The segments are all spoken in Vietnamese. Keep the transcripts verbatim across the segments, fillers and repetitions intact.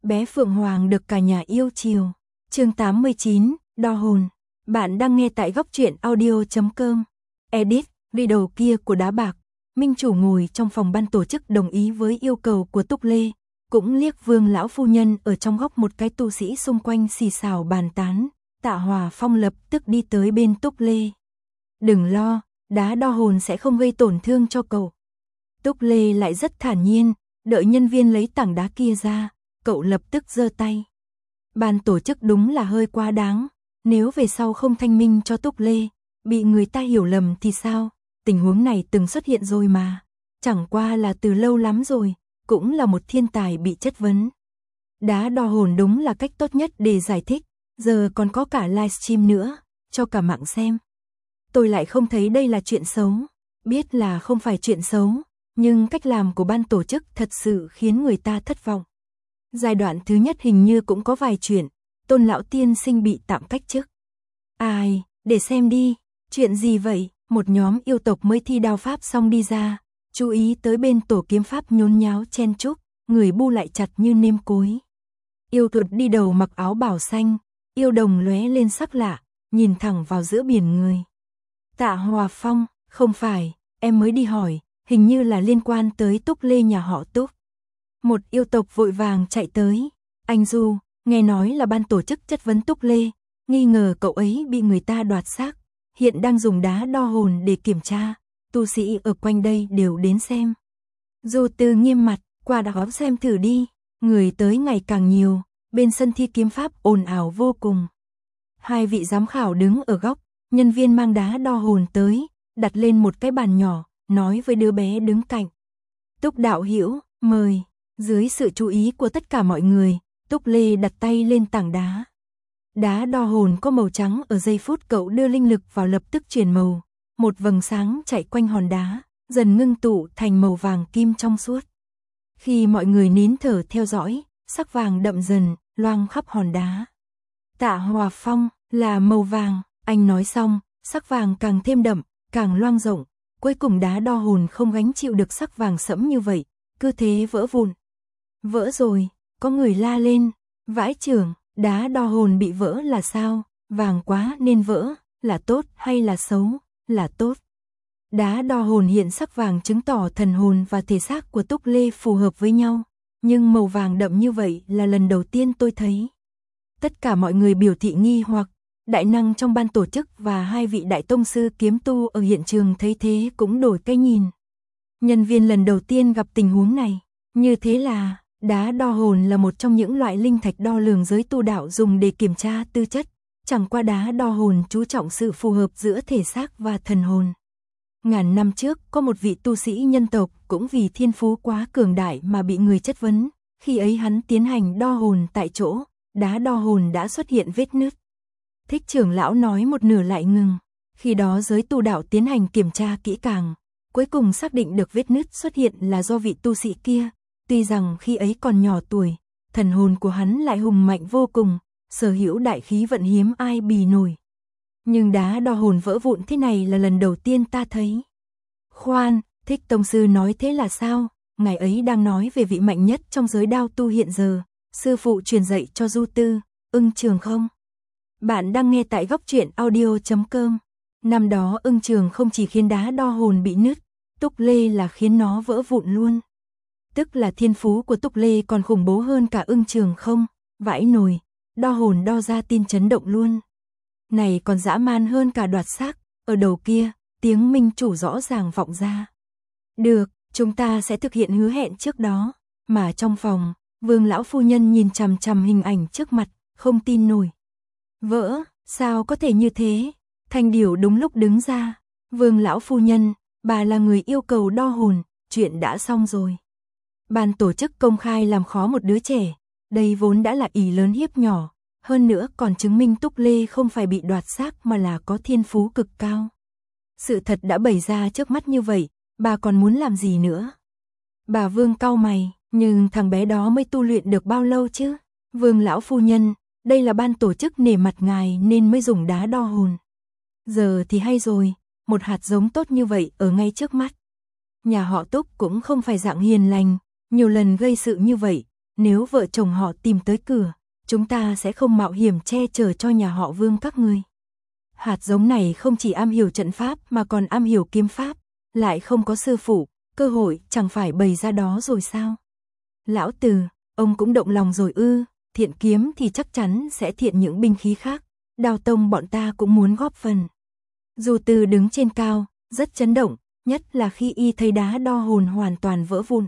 bé Phượng Hoàng được cả nhà yêu chiều. Chương tám mươi chín, đo hồn. Bạn đang nghe tại góc truyện audio chấm com. Edit, video kia của Đá Bạc. Minh chủ ngồi trong phòng ban tổ chức đồng ý với yêu cầu của Túc Lê, cũng liếc Vương lão phu nhân ở trong góc một cái tu sĩ xung quanh xì xào bàn tán. Tạ Hòa Phong lập tức đi tới bên Túc Lê. Đừng lo, đá đo hồn sẽ không gây tổn thương cho cậu. Túc Lê lại rất thản nhiên, đợi nhân viên lấy tảng đá kia ra, cậu lập tức giơ tay. Ban tổ chức đúng là hơi quá đáng, nếu về sau không thanh minh cho Túc Lê, bị người ta hiểu lầm thì sao? Tình huống này từng xuất hiện rồi mà, chẳng qua là từ lâu lắm rồi, cũng là một thiên tài bị chất vấn. Đá đo hồn đúng là cách tốt nhất để giải thích, giờ còn có cả livestream nữa, cho cả mạng xem. Tôi lại không thấy đây là chuyện xấu, biết là không phải chuyện xấu, nhưng cách làm của ban tổ chức thật sự khiến người ta thất vọng. Giai đoạn thứ nhất hình như cũng có vài chuyện, Tôn lão tiên sinh bị tạm cách chức. Ai, để xem đi, chuyện gì vậy? Một nhóm yêu tộc mới thi đao pháp xong đi ra, chú ý tới bên tổ kiếm pháp nhốn nháo chen chúc, người bu lại chặt như nêm cối. Yêu thuật đi đầu mặc áo bảo xanh, yêu đồng lóe lên sắc lạ, nhìn thẳng vào giữa biển người. Tạ Hòa Phong, không phải, em mới đi hỏi, hình như là liên quan tới Túc Lê nhà họ Túc. Một yêu tộc vội vàng chạy tới. Anh Du, nghe nói là ban tổ chức chất vấn Túc Lê, nghi ngờ cậu ấy bị người ta đoạt xác, hiện đang dùng đá đo hồn để kiểm tra, tu sĩ ở quanh đây đều đến xem. Du Tư nghiêm mặt, qua đó xem thử đi, người tới ngày càng nhiều, bên sân thi kiếm pháp ồn ào vô cùng. Hai vị giám khảo đứng ở góc, nhân viên mang đá đo hồn tới, đặt lên một cái bàn nhỏ, nói với đứa bé đứng cạnh. Túc đạo hữu, mời. Dưới sự chú ý của tất cả mọi người, Túc Lê đặt tay lên tảng đá. Đá đo hồn có màu trắng, ở giây phút cậu đưa linh lực vào lập tức chuyển màu, một vầng sáng chạy quanh hòn đá, dần ngưng tụ thành màu vàng kim trong suốt. Khi mọi người nín thở theo dõi, sắc vàng đậm dần, loang khắp hòn đá. Tạ Hòa Phong, là màu vàng, anh nói xong, sắc vàng càng thêm đậm, càng loang rộng, cuối cùng đá đo hồn không gánh chịu được sắc vàng sẫm như vậy, cứ thế vỡ vụn. Vỡ rồi, có người la lên, vãi chưởng, đá đo hồn bị vỡ là sao, vàng quá nên vỡ, là tốt hay là xấu, là tốt. Đá đo hồn hiện sắc vàng chứng tỏ thần hồn và thể xác của Túc Lê phù hợp với nhau, nhưng màu vàng đậm như vậy là lần đầu tiên tôi thấy. Tất cả mọi người biểu thị nghi hoặc, đại năng trong ban tổ chức và hai vị đại tông sư kiếm tu ở hiện trường thấy thế cũng đổi cái nhìn. Nhân viên lần đầu tiên gặp tình huống này, như thế là đá đo hồn là một trong những loại linh thạch đo lường giới tu đạo dùng để kiểm tra tư chất, chẳng qua đá đo hồn chú trọng sự phù hợp giữa thể xác và thần hồn. Ngàn năm trước, có một vị tu sĩ nhân tộc cũng vì thiên phú quá cường đại mà bị người chất vấn, khi ấy hắn tiến hành đo hồn tại chỗ, đá đo hồn đã xuất hiện vết nứt. Thích trưởng lão nói một nửa lại ngừng, khi đó giới tu đạo tiến hành kiểm tra kỹ càng, cuối cùng xác định được vết nứt xuất hiện là do vị tu sĩ kia. Tuy rằng khi ấy còn nhỏ tuổi, thần hồn của hắn lại hùng mạnh vô cùng, sở hữu đại khí vận hiếm ai bì nổi. Nhưng đá đo hồn vỡ vụn thế này là lần đầu tiên ta thấy. Khoan, Thích tông sư nói thế là sao? Ngài ấy đang nói về vị mạnh nhất trong giới đao tu hiện giờ, sư phụ truyền dạy cho Du Tư, Ưng Trường không? Bạn đang nghe tại góc truyện audio chấm com. Năm đó Ưng Trường không chỉ khiến đá đo hồn bị nứt, Túc Lê là khiến nó vỡ vụn luôn. Tức là thiên phú của Túc Lê còn khủng bố hơn cả Ưng Trường không, vãi nồi, đo hồn đo ra tin chấn động luôn. Này còn dã man hơn cả đoạt xác, ở đầu kia, tiếng minh chủ rõ ràng vọng ra. Được, chúng ta sẽ thực hiện hứa hẹn trước đó, mà trong phòng, Vương lão phu nhân nhìn chằm chằm hình ảnh trước mặt, không tin nổi. Vỡ, sao có thể như thế? Thanh Điểu đúng lúc đứng ra, Vương lão phu nhân, bà là người yêu cầu đo hồn, chuyện đã xong rồi. Ban tổ chức công khai làm khó một đứa trẻ, đây vốn đã là ỷ lớn hiếp nhỏ, hơn nữa còn chứng minh Túc Lê không phải bị đoạt xác mà là có thiên phú cực cao. Sự thật đã bày ra trước mắt như vậy, bà còn muốn làm gì nữa? Bà Vương cau mày, nhưng thằng bé đó mới tu luyện được bao lâu chứ? Vương lão phu nhân, đây là ban tổ chức nể mặt ngài nên mới dùng đá đo hồn. Giờ thì hay rồi, một hạt giống tốt như vậy ở ngay trước mắt. Nhà họ Túc cũng không phải dạng hiền lành, nhiều lần gây sự như vậy, nếu vợ chồng họ tìm tới cửa, chúng ta sẽ không mạo hiểm che chở cho nhà họ Vương các ngươi. Hạt giống này không chỉ am hiểu trận pháp mà còn am hiểu kiếm pháp, lại không có sư phụ, cơ hội chẳng phải bày ra đó rồi sao? Lão Từ, ông cũng động lòng rồi ư? Thiện kiếm thì chắc chắn sẽ thiện những binh khí khác, Đao tông bọn ta cũng muốn góp phần. Dù Từ đứng trên cao, rất chấn động, nhất là khi y thấy đá đo hồn hoàn toàn vỡ vụn.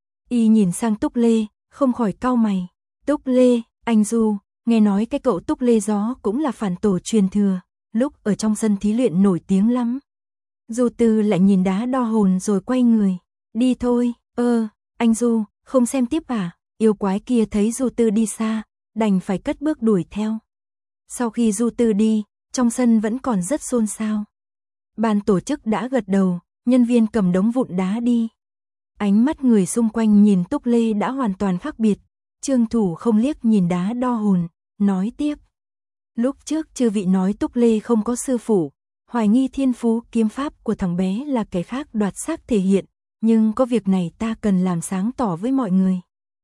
Y nhìn sang Túc Lê, không khỏi cau mày. Túc Lê, anh Du, nghe nói cái cậu Túc Lê Gió cũng là phản tổ truyền thừa, lúc ở trong sân thí luyện nổi tiếng lắm. Du Từ lại nhìn đá đo hồn rồi quay người. Đi thôi, ơ, anh Du, không xem tiếp à? Yêu quái kia thấy Du Từ đi xa, đành phải cất bước đuổi theo. Sau khi Du Từ đi, trong sân vẫn còn rất xôn xao. Ban tổ chức đã gật đầu, nhân viên cầm đống vụn đá đi. Ánh mắt người xung quanh nhìn Túc Lê đã hoàn toàn khác biệt. Trương Thủ không liếc nhìn đá đo hồn, nói tiếp. Lúc trước chư vị nói Túc Lê không có sư phụ, hoài nghi thiên phú kiếm pháp của thằng bé là kẻ khác đoạt xác thể hiện, nhưng có việc này ta cần làm sáng tỏ với mọi người.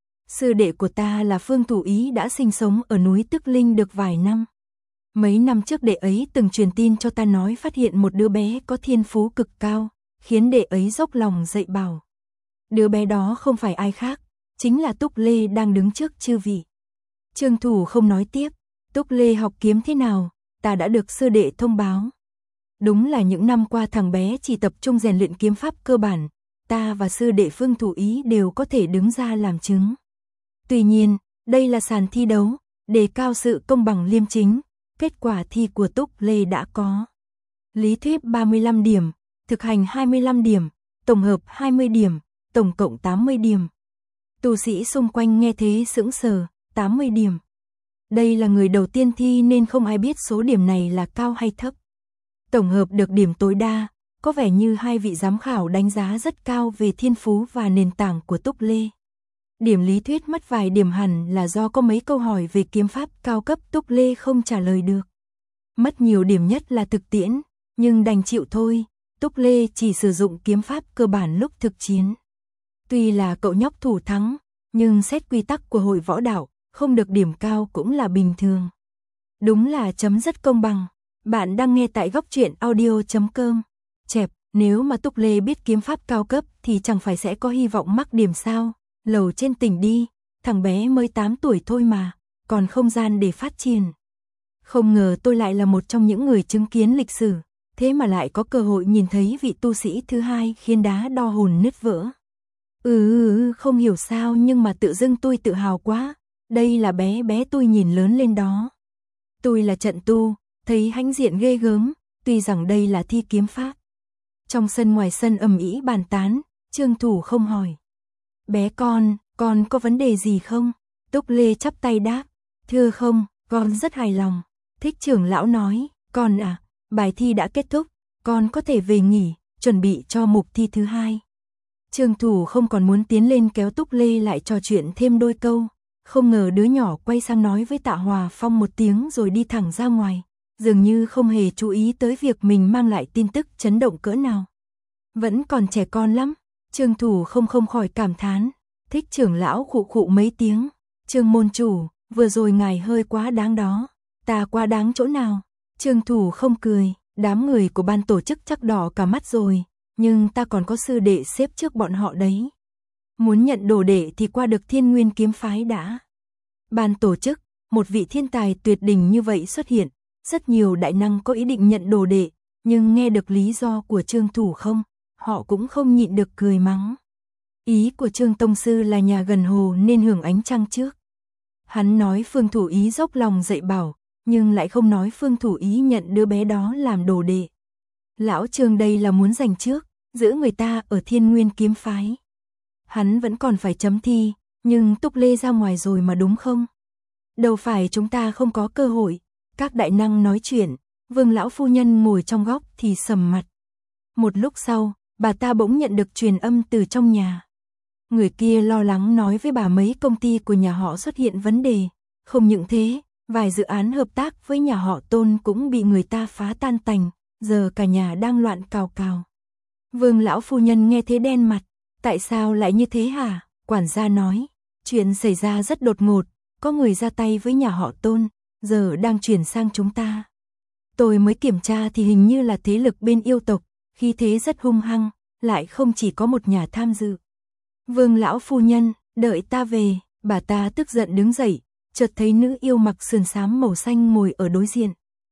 Sư đệ của ta là Phương Thủ Ý đã sinh sống ở núi Tức Linh được vài năm. Mấy năm trước đệ ấy từng truyền tin cho ta nói phát hiện một đứa bé có thiên phú cực cao, khiến đệ ấy dốc lòng dạy bảo. Đứa bé đó không phải ai khác, chính là Túc Lê đang đứng trước chư vị. Trương Thủ không nói tiếp, Túc Lê học kiếm thế nào, ta đã được sư đệ thông báo. Đúng là những năm qua thằng bé chỉ tập trung rèn luyện kiếm pháp cơ bản, ta và sư đệ Phương Thủ Ý đều có thể đứng ra làm chứng. Tuy nhiên, đây là sàn thi đấu, đề cao sự công bằng liêm chính, kết quả thi của Túc Lê đã có. Lý thuyết ba mươi lăm điểm, thực hành hai mươi lăm điểm, tổng hợp hai mươi điểm, tổng cộng tám mươi điểm. Tu sĩ xung quanh nghe thế sững sờ, tám mươi điểm. Đây là người đầu tiên thi nên không ai biết số điểm này là cao hay thấp. Tổng hợp được điểm tối đa, có vẻ như hai vị giám khảo đánh giá rất cao về thiên phú và nền tảng của Túc Lê. Điểm lý thuyết mất vài điểm hẳn là do có mấy câu hỏi về kiếm pháp cao cấp Túc Lê không trả lời được. Mất nhiều điểm nhất là thực tiễn, nhưng đành chịu thôi, Túc Lê chỉ sử dụng kiếm pháp cơ bản lúc thực chiến. Tuy là cậu nhóc thủ thắng, nhưng xét quy tắc của hội võ đạo, không được điểm cao cũng là bình thường. Đúng là chấm rất công bằng. Bạn đang nghe tại góc truyện audio chấm com. Chẹp, nếu mà Túc Lê biết kiếm pháp cao cấp thì chẳng phải sẽ có hy vọng mắc điểm sao? Lầu trên tỉnh đi, thằng bé mới tám tuổi thôi mà, còn không gian để phát triển. Không ngờ tôi lại là một trong những người chứng kiến lịch sử, thế mà lại có cơ hội nhìn thấy vị tu sĩ thứ hai khiến đá đo hồn nứt vỡ. Ừ, ừ, ừ không hiểu sao nhưng mà tự dưng tôi tự hào quá, đây là bé bé tôi nhìn lớn lên đó. Tôi là trận tu, thấy hãnh diện ghê gớm, tuy rằng đây là thi kiếm pháp. Trong sân ngoài sân ầm ĩ bàn tán, Trương Thủ không hỏi. Bé con, con có vấn đề gì không? Túc Lê chắp tay đáp, thưa không, con rất hài lòng. Thích trưởng lão nói, con à, bài thi đã kết thúc, con có thể về nghỉ, chuẩn bị cho mục thi thứ hai. Trương Thủ không còn muốn tiến lên kéo Túc Lê lại trò chuyện thêm đôi câu, không ngờ đứa nhỏ quay sang nói với Tạ Hòa Phong một tiếng rồi đi thẳng ra ngoài, dường như không hề chú ý tới việc mình mang lại tin tức chấn động cỡ nào. Vẫn còn trẻ con lắm, Trương Thủ không không khỏi cảm thán. Thích trưởng lão khụ khụ mấy tiếng, Trương môn chủ, vừa rồi ngài hơi quá đáng đó. Ta quá đáng chỗ nào? Trương Thủ không cười, đám người của ban tổ chức chắc đỏ cả mắt rồi, nhưng ta còn có sư đệ xếp trước bọn họ đấy. Muốn nhận đồ đệ thì qua được Thiên Nguyên kiếm phái đã. Ban tổ chức, một vị thiên tài tuyệt đỉnh như vậy xuất hiện, rất nhiều đại năng có ý định nhận đồ đệ, nhưng nghe được lý do của Trương Thủ không, họ cũng không nhịn được cười mắng. Ý của Trương Tông Sư là nhà gần hồ nên hưởng ánh trăng trước. Hắn nói Phương Thủ Ý dốc lòng dạy bảo, nhưng lại không nói Phương Thủ Ý nhận đứa bé đó làm đồ đệ. Lão Trương đây là muốn giành trước, giữ người ta ở Thiên Nguyên kiếm phái. Hắn vẫn còn phải chấm thi, nhưng Túc Lê ra ngoài rồi mà đúng không? Đâu phải chúng ta không có cơ hội. Các đại năng nói chuyện, Vương lão phu nhân ngồi trong góc thì sầm mặt. Một lúc sau, bà ta bỗng nhận được truyền âm từ trong nhà. Người kia lo lắng nói với bà mấy công ty của nhà họ xuất hiện vấn đề. Không những thế, vài dự án hợp tác với nhà họ Tôn cũng bị người ta phá tan tành, giờ cả nhà đang loạn cào cào. Vương lão phu nhân nghe thế đen mặt, tại sao lại như thế hả? Quản gia nói, Chuyện xảy ra rất đột ngột, có người ra tay với nhà họ Tôn, giờ đang chuyển sang chúng ta. Tôi mới kiểm tra thì hình như là thế lực bên yêu tộc, khí thế rất hung hăng, lại không chỉ có một nhà tham dự. Vương lão phu nhân, đợi ta về, bà ta tức giận đứng dậy, chợt thấy nữ yêu mặc sườn xám màu xanh ngồi ở đối diện.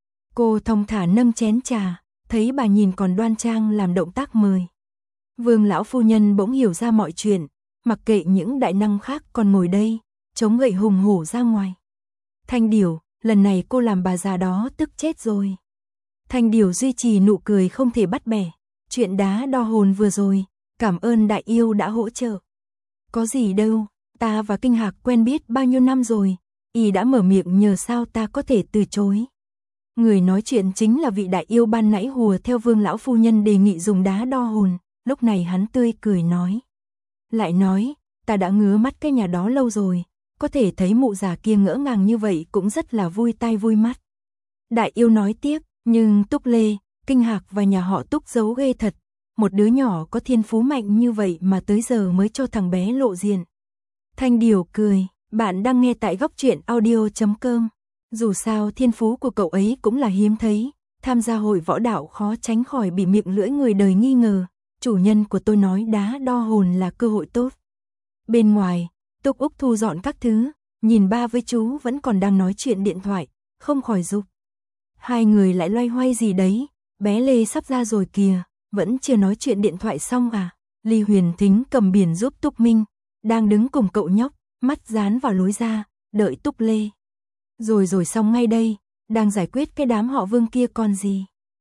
Cô thong thả nâng chén trà, thấy bà nhìn còn đoan trang làm động tác mời. Vương lão phu nhân bỗng hiểu ra mọi chuyện, mặc kệ những đại năng khác còn ngồi đây, chống gậy hùng hổ ra ngoài. Thanh Điểu, lần này cô làm bà già đó tức chết rồi. Thanh Điểu duy trì nụ cười không thể bắt bẻ. Chuyện đá đo hồn vừa rồi, cảm ơn đại yêu đã hỗ trợ. Có gì đâu, ta và Kinh Hạc quen biết bao nhiêu năm rồi, y đã mở miệng nhờ sao ta có thể từ chối. Người nói chuyện chính là vị đại yêu ban nãy hùa theo Vương lão phu nhân đề nghị dùng đá đo hồn, lúc này hắn tươi cười nói. Lại nói, ta đã ngứa mắt cái nhà đó lâu rồi, có thể thấy mụ già kia ngỡ ngàng như vậy cũng rất là vui tai vui mắt. Đại yêu nói tiếp, nhưng Túc Lê, Kinh Hạc và nhà họ Túc giấu ghê thật, một đứa nhỏ có thiên phú mạnh như vậy mà tới giờ mới cho thằng bé lộ diện. Thanh Điểu cười, bạn đang nghe tại góc truyện audio chấm com. Dù sao thiên phú của cậu ấy cũng là hiếm thấy, tham gia hội võ đạo khó tránh khỏi bị miệng lưỡi người đời nghi ngờ, chủ nhân của tôi nói đá đo hồn là cơ hội tốt. Bên ngoài, Túc Úc thu dọn các thứ, nhìn ba với chú vẫn còn đang nói chuyện điện thoại, không khỏi giục. Hai người lại loay hoay gì đấy, bé Lê sắp ra rồi kìa, vẫn chưa nói chuyện điện thoại xong à. Ly Huyền Thính cầm biển giúp Túc Minh, đang đứng cùng cậu nhóc, mắt dán vào lối ra, đợi Túc Lê. Rồi rồi xong ngay đây, đang giải quyết cái đám họ Vương kia còn gì.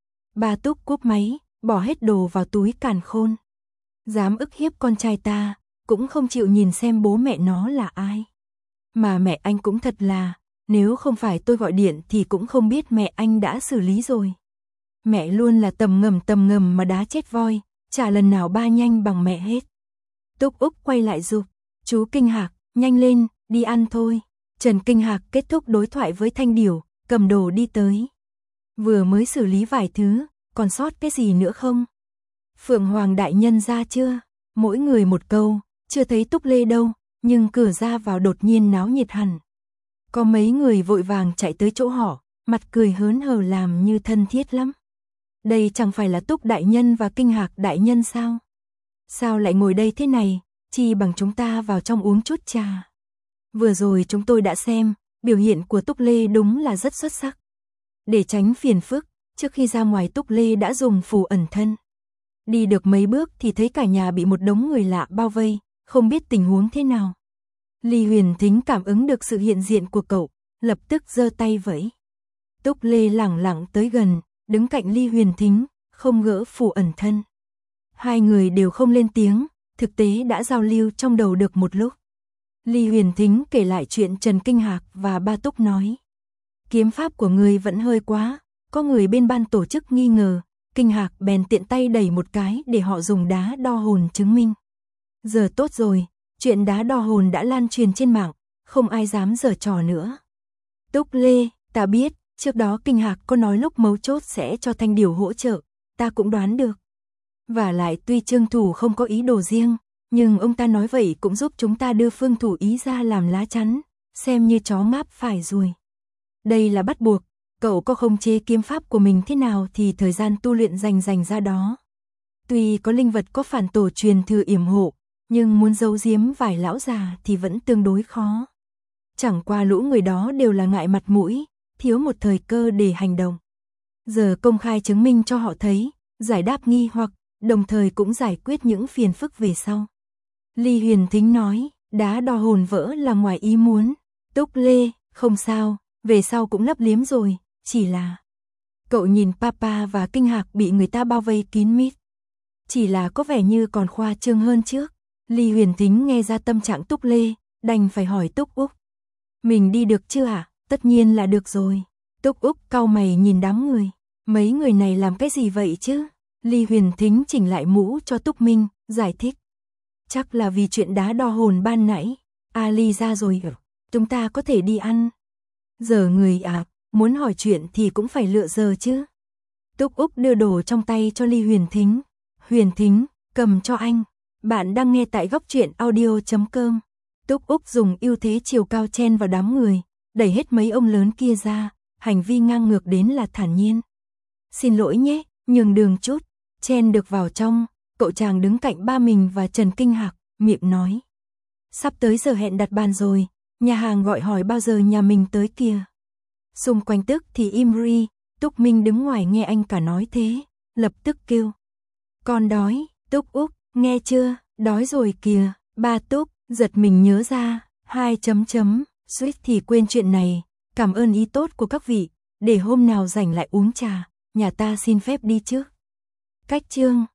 Ba Túc cúp máy, bỏ hết đồ vào túi càn khôn. Dám ức hiếp con trai ta, cũng không chịu nhìn xem bố mẹ nó là ai. Mà mẹ anh cũng thật là, nếu không phải tôi gọi điện thì cũng không biết mẹ anh đã xử lý rồi. Mẹ luôn là tầm ngầm tầm ngầm mà đá chết voi, chả lần nào ba nhanh bằng mẹ hết. Túc Úc quay lại giục, chú Kinh Hạc, nhanh lên, đi ăn thôi. Trần Kinh Hạc kết thúc đối thoại với Thanh Điểu, cầm đồ đi tới. Vừa mới xử lý vài thứ, còn sót cái gì nữa không? Phượng Hoàng đại nhân ra chưa? Mỗi người một câu, chưa thấy Túc Lê đâu, nhưng cửa ra vào đột nhiên náo nhiệt hẳn. Có mấy người vội vàng chạy tới chỗ họ, mặt cười hớn hở làm như thân thiết lắm. Đây chẳng phải là Túc đại nhân và Kinh Hạc đại nhân sao? Sao lại ngồi đây thế này, chi bằng chúng ta vào trong uống chút trà. Vừa rồi chúng tôi đã xem, biểu hiện của Túc Lê đúng là rất xuất sắc. Để tránh phiền phức, trước khi ra ngoài Túc Lê đã dùng phù ẩn thân. Đi được mấy bước thì thấy cả nhà bị một đống người lạ bao vây, không biết tình huống thế nào. Ly Huyền Thính cảm ứng được sự hiện diện của cậu, lập tức giơ tay vẫy. Túc Lê lẳng lặng tới gần, đứng cạnh Ly Huyền Thính, không gỡ phù ẩn thân. Hai người đều không lên tiếng, thực tế đã giao lưu trong đầu được một lúc. Ly Huyền Thính kể lại chuyện Trần Kinh Hạc và ba Túc nói. Kiếm pháp của người vẫn hơi quá, có người bên ban tổ chức nghi ngờ, Kinh Hạc bèn tiện tay đẩy một cái để họ dùng đá đo hồn chứng minh. Giờ tốt rồi, chuyện đá đo hồn đã lan truyền trên mạng, không ai dám giở trò nữa. Túc Lê, ta biết, trước đó Kinh Hạc có nói lúc mấu chốt sẽ cho Thanh Điểu hỗ trợ, ta cũng đoán được. Và lại tuy Trương Thủ không có ý đồ riêng, nhưng ông ta nói vậy cũng giúp chúng ta đưa Phương Thủ Ý ra làm lá chắn, xem như chó ngáp phải ruồi. Đây là bắt buộc, cậu có khống chế kiếm pháp của mình thế nào thì thời gian tu luyện dành dành ra đó. Tuy có linh vật có phản tổ truyền thừa yểm hộ, nhưng muốn giấu giếm vài lão già thì vẫn tương đối khó. Chẳng qua lũ người đó đều là ngại mặt mũi, thiếu một thời cơ để hành động. Giờ công khai chứng minh cho họ thấy, giải đáp nghi hoặc, đồng thời cũng giải quyết những phiền phức về sau. Ly Huyền Thính nói, đá đo hồn vỡ là ngoài ý muốn. Túc Lê, không sao, về sau cũng lấp liếm rồi, chỉ là... Cậu nhìn Papa và Kinh Hạc bị người ta bao vây kín mít. Chỉ là có vẻ như còn khoa trương hơn trước. Ly Huyền Thính nghe ra tâm trạng Túc Lê, đành phải hỏi Túc Úc. Mình đi được chưa ạ? À? Tất nhiên là được rồi. Túc Úc cau mày nhìn đám người. Mấy người này làm cái gì vậy chứ? Ly Huyền Thính chỉnh lại mũ cho Túc Minh, giải thích. Chắc là vì chuyện đá đo hồn ban nãy. Ali ra rồi, chúng ta có thể đi ăn. Giờ người à, muốn hỏi chuyện thì cũng phải lựa giờ chứ. Túc Úc đưa đồ trong tay cho Ly Huyền Thính. Huyền Thính, cầm cho anh. Bạn đang nghe tại góc truyện audio chấm com. Túc Úc dùng ưu thế chiều cao chen vào đám người, đẩy hết mấy ông lớn kia ra, hành vi ngang ngược đến là thản nhiên. Xin lỗi nhé, nhường đường chút, chen được vào trong, cậu chàng đứng cạnh ba mình và Trần Kinh Hạc, miệng nói. Sắp tới giờ hẹn đặt bàn rồi, nhà hàng gọi hỏi bao giờ nhà mình tới kìa. Xung quanh tức thì im ri, Túc Minh đứng ngoài nghe anh cả nói thế, lập tức kêu. Con đói, Túc Úc, nghe chưa, đói rồi kìa, ba Túc, giật mình nhớ ra, hai chấm chấm, suýt thì quên chuyện này, cảm ơn ý tốt của các vị, để hôm nào rảnh lại uống trà, nhà ta xin phép đi trước. Cách chương